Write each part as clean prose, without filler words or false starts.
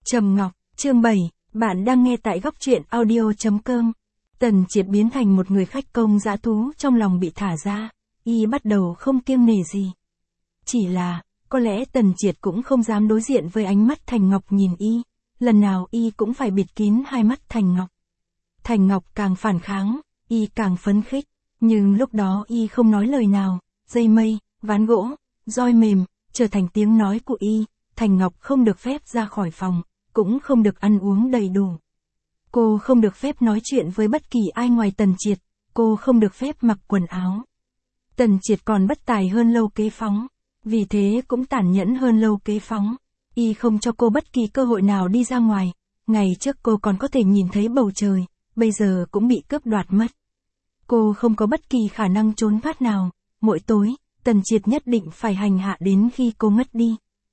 Trầm Ngọc, chương 7, bạn đang nghe tại góc truyện audio.com. Tần Triệt biến thành một người khách công dã thú trong lòng bị thả ra, y bắt đầu không kiêng nể gì. Chỉ là, có lẽ Tần Triệt cũng không dám đối diện với ánh mắt Thành Ngọc nhìn y, lần nào y cũng phải bịt kín hai mắt Thành Ngọc. Thành Ngọc càng phản kháng, y càng phấn khích, nhưng lúc đó y không nói lời nào, dây mây, ván gỗ, roi mềm, trở thành tiếng nói của y. Thành Ngọc không được phép ra khỏi phòng, cũng không được ăn uống đầy đủ. Cô không được phép nói chuyện với bất kỳ ai ngoài Tần Triệt, cô không được phép mặc quần áo. Tần Triệt còn bất tài hơn Lâu Kế Phóng, vì thế cũng tàn nhẫn hơn Lâu Kế Phóng. Y không cho cô bất kỳ cơ hội nào đi ra ngoài, ngày trước cô còn có thể nhìn thấy bầu trời, bây giờ cũng bị cướp đoạt mất. Cô không có bất kỳ khả năng trốn thoát nào, mỗi tối, Tần Triệt nhất định phải hành hạ đến khi cô ngất đi.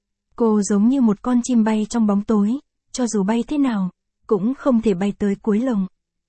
Cô giống như một con chim bay trong bóng tối, cho dù bay thế nào, cũng không thể bay tới cuối lồng.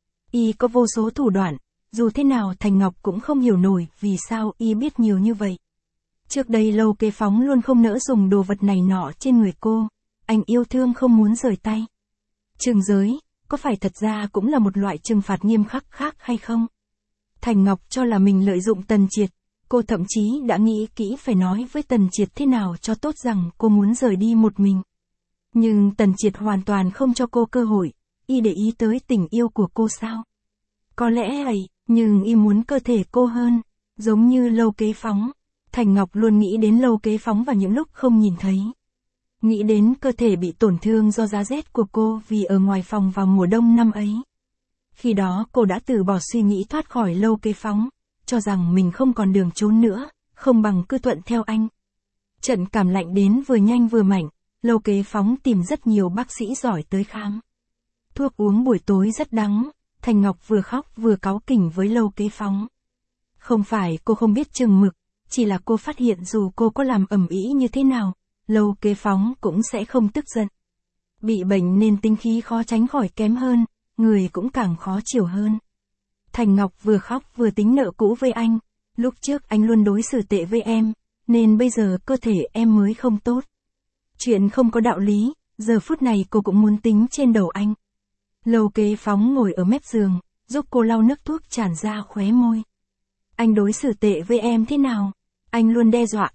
Y có vô số thủ đoạn, dù thế nào Thành Ngọc cũng không hiểu nổi vì sao y biết nhiều như vậy. Trước đây Lâu Kế Phóng luôn không nỡ dùng đồ vật này nọ trên người cô, anh yêu thương không muốn rời tay. Trừng giới, có phải thật ra cũng là một loại trừng phạt nghiêm khắc khác hay không? Thành Ngọc cho là mình lợi dụng Tần Triệt. Cô thậm chí đã nghĩ kỹ phải nói với Tần Triệt thế nào cho tốt rằng cô muốn rời đi một mình. Nhưng Tần Triệt hoàn toàn không cho cô cơ hội, y để ý tới tình yêu của cô sao? Có lẽ vậy, nhưng y muốn cơ thể cô hơn, giống như Lâu Kế Phóng. Thành Ngọc luôn nghĩ đến Lâu Kế Phóng vào những lúc không nhìn thấy. Nghĩ đến cơ thể bị tổn thương do giá rét của cô vì ở ngoài phòng vào mùa đông năm ấy. Khi đó cô đã từ bỏ suy nghĩ thoát khỏi Lâu Kế Phóng, cho rằng mình không còn đường trốn nữa, không bằng cứ thuận theo anh. Trận cảm lạnh đến vừa nhanh vừa mạnh, Lâu Kế Phóng tìm rất nhiều bác sĩ giỏi tới khám. Thuốc uống buổi tối rất đắng, Thành Ngọc vừa khóc vừa cáu kỉnh với Lâu Kế Phóng. Không phải cô không biết chừng mực, chỉ là cô phát hiện dù cô có làm ầm ĩ như thế nào, Lâu Kế Phóng cũng sẽ không tức giận. Bị bệnh nên tính khí khó tránh khỏi kém hơn, người cũng càng khó chịu hơn. Thành Ngọc vừa khóc vừa tính nợ cũ với anh, lúc trước anh luôn đối xử tệ với em, nên bây giờ cơ thể em mới không tốt. Chuyện không có đạo lý, giờ phút này cô cũng muốn tính trên đầu anh. Lâu Kế Phóng ngồi ở mép giường, giúp cô lau nước thuốc tràn ra khóe môi. Anh đối xử tệ với em thế nào? Anh luôn đe dọa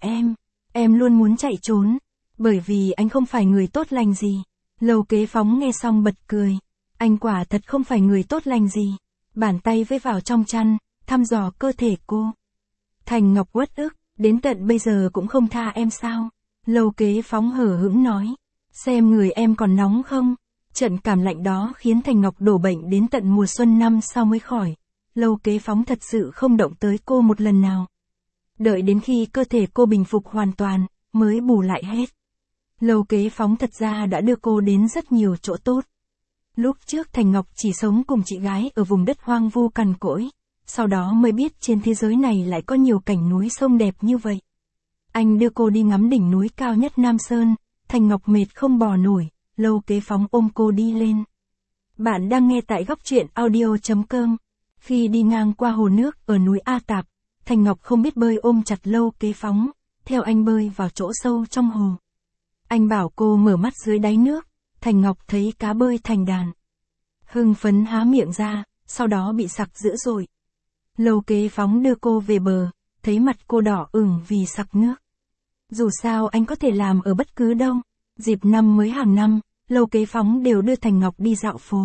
em luôn muốn chạy trốn, bởi vì anh không phải người tốt lành gì. Lâu Kế Phóng nghe xong bật cười, anh quả thật không phải người tốt lành gì. Bàn tay vây vào trong chăn, thăm dò cơ thể cô. Thành Ngọc uất ức, đến tận bây giờ cũng không tha em sao? Lâu Kế Phóng hờ hững nói, xem người em còn nóng không? Trận cảm lạnh đó khiến Thành Ngọc đổ bệnh đến tận mùa xuân năm sau mới khỏi. Lâu Kế Phóng thật sự không động tới cô một lần nào. Đợi đến khi cơ thể cô bình phục hoàn toàn, mới bù lại hết. Lâu Kế Phóng thật ra đã đưa cô đến rất nhiều chỗ tốt. Lúc trước Thành Ngọc chỉ sống cùng chị gái ở vùng đất hoang vu cằn cỗi, sau đó mới biết trên thế giới này lại có nhiều cảnh núi sông đẹp như vậy. Anh đưa cô đi ngắm đỉnh núi cao nhất Nam Sơn, Thành Ngọc mệt không bò nổi, Lâu Kế Phóng ôm cô đi lên. Bạn đang nghe tại góc truyện audio.com. Khi đi ngang qua hồ nước ở núi A Tạp, Thành Ngọc không biết bơi ôm chặt Lâu Kế Phóng, theo anh bơi vào chỗ sâu trong hồ. Anh bảo cô mở mắt dưới đáy nước. Thành Ngọc thấy cá bơi thành đàn. Hưng phấn há miệng ra, sau đó bị sặc dữ dội. Lâu Kế Phóng đưa cô về bờ, thấy mặt cô đỏ ửng vì sặc nước. Dù sao anh có thể làm ở bất cứ đâu. Dịp năm mới hàng năm, Lâu Kế Phóng đều đưa Thành Ngọc đi dạo phố.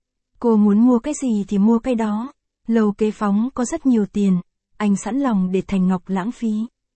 Cô muốn mua cái gì thì mua cái đó. Lâu Kế Phóng có rất nhiều tiền, anh sẵn lòng để Thành Ngọc lãng phí.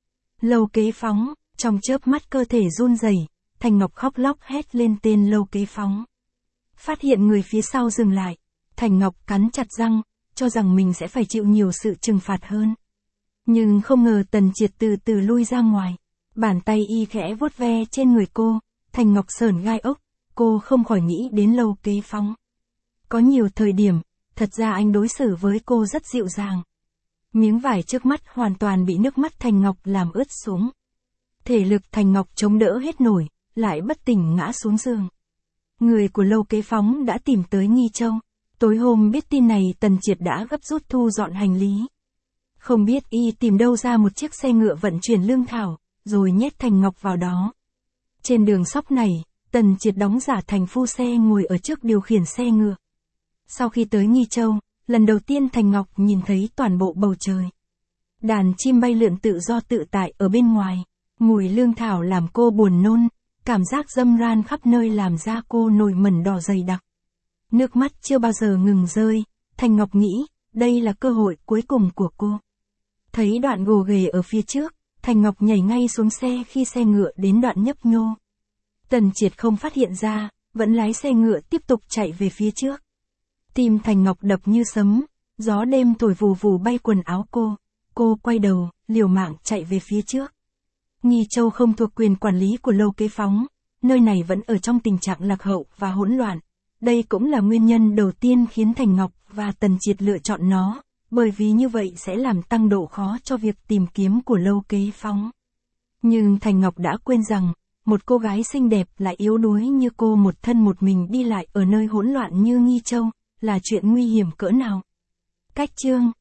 Lâu Kế Phóng, trong chớp mắt cơ thể run rẩy. Thành Ngọc khóc lóc hét lên tên Lâu Kế Phóng. Phát hiện người phía sau dừng lại, Thành Ngọc cắn chặt răng, cho rằng mình sẽ phải chịu nhiều sự trừng phạt hơn. Nhưng không ngờ Tần Triệt từ từ lui ra ngoài, bàn tay y khẽ vuốt ve trên người cô, Thành Ngọc sởn gai ốc, cô không khỏi nghĩ đến Lâu Kế Phóng. Có nhiều thời điểm, thật ra anh đối xử với cô rất dịu dàng. Miếng vải trước mắt hoàn toàn bị nước mắt Thành Ngọc làm ướt sũng. Thể lực Thành Ngọc chống đỡ hết nổi, lại bất tỉnh ngã xuống giường. Người của Lâu Kế Phóng đã tìm tới Nghi Châu. Tối hôm biết tin này Tần Triệt đã gấp rút thu dọn hành lý. Không biết y tìm đâu ra một chiếc xe ngựa vận chuyển lương thảo, rồi nhét Thành Ngọc vào đó. Trên đường sóc này, Tần Triệt đóng giả thành phu xe ngồi ở trước điều khiển xe ngựa. Sau khi tới Nghi Châu, lần đầu tiên Thành Ngọc nhìn thấy toàn bộ bầu trời. Đàn chim bay lượn tự do tự tại ở bên ngoài, mùi lương thảo làm cô buồn nôn, cảm giác dâm ran khắp nơi làm da cô nổi mẩn đỏ dày đặc. Nước mắt chưa bao giờ ngừng rơi, Thành Ngọc nghĩ, đây là cơ hội cuối cùng của cô. Thấy đoạn gồ ghề ở phía trước, Thành Ngọc nhảy ngay xuống xe khi xe ngựa đến đoạn nhấp nhô. Tần Triệt không phát hiện ra, vẫn lái xe ngựa tiếp tục chạy về phía trước. Tim Thành Ngọc đập như sấm, gió đêm thổi vù vù bay quần áo cô quay đầu, liều mạng chạy về phía trước. Nghi Châu không thuộc quyền quản lý của Lâu Kế Phóng, nơi này vẫn ở trong tình trạng lạc hậu và hỗn loạn. Đây cũng là nguyên nhân đầu tiên khiến Thành Ngọc và Tần Triệt lựa chọn nó, bởi vì như vậy sẽ làm tăng độ khó cho việc tìm kiếm của Lâu Kế Phóng. Nhưng Thành Ngọc đã quên rằng, một cô gái xinh đẹp lại yếu đuối như cô một thân một mình đi lại ở nơi hỗn loạn như Nghi Châu, là chuyện nguy hiểm cỡ nào. Cách chương